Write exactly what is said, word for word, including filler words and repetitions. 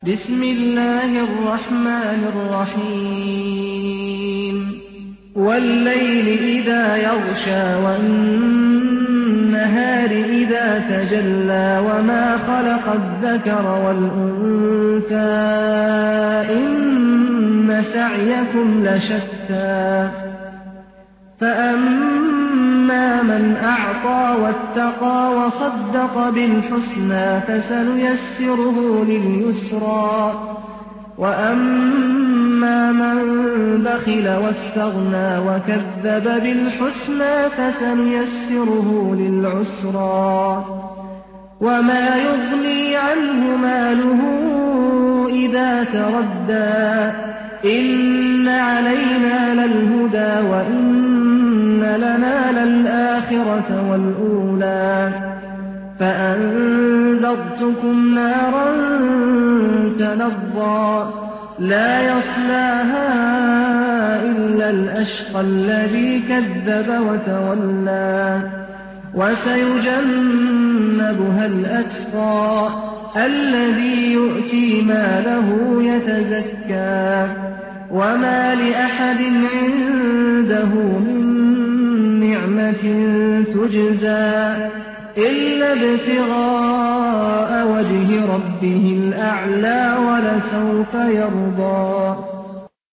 بسم الله الرحمن الرحيم والليل إذا يغشى والنهار إذا تجلى وما خلق الذكر والأنثى إن سعيكم لشتى فأما من أعطى واتقى وصدق بالحسنى فسنيسره لليسرى وأما من بخل واستغنى وكذب بالحسنى فسنيسره للعسرى وما يغني عنه ماله إذا تردى إن علينا للهدى وإن لنا للآخرة والأولى فأنذرتكم نارا تلظى لا يصلاها إلا الأشقى الذي كذب وتولى وسيجنبها الأتقى الذي يؤتي ماله يتزكى وما لأحد عنده من نعمة تجزى إلا ابتغاء وجه ربه الأعلى ولسوف يرضى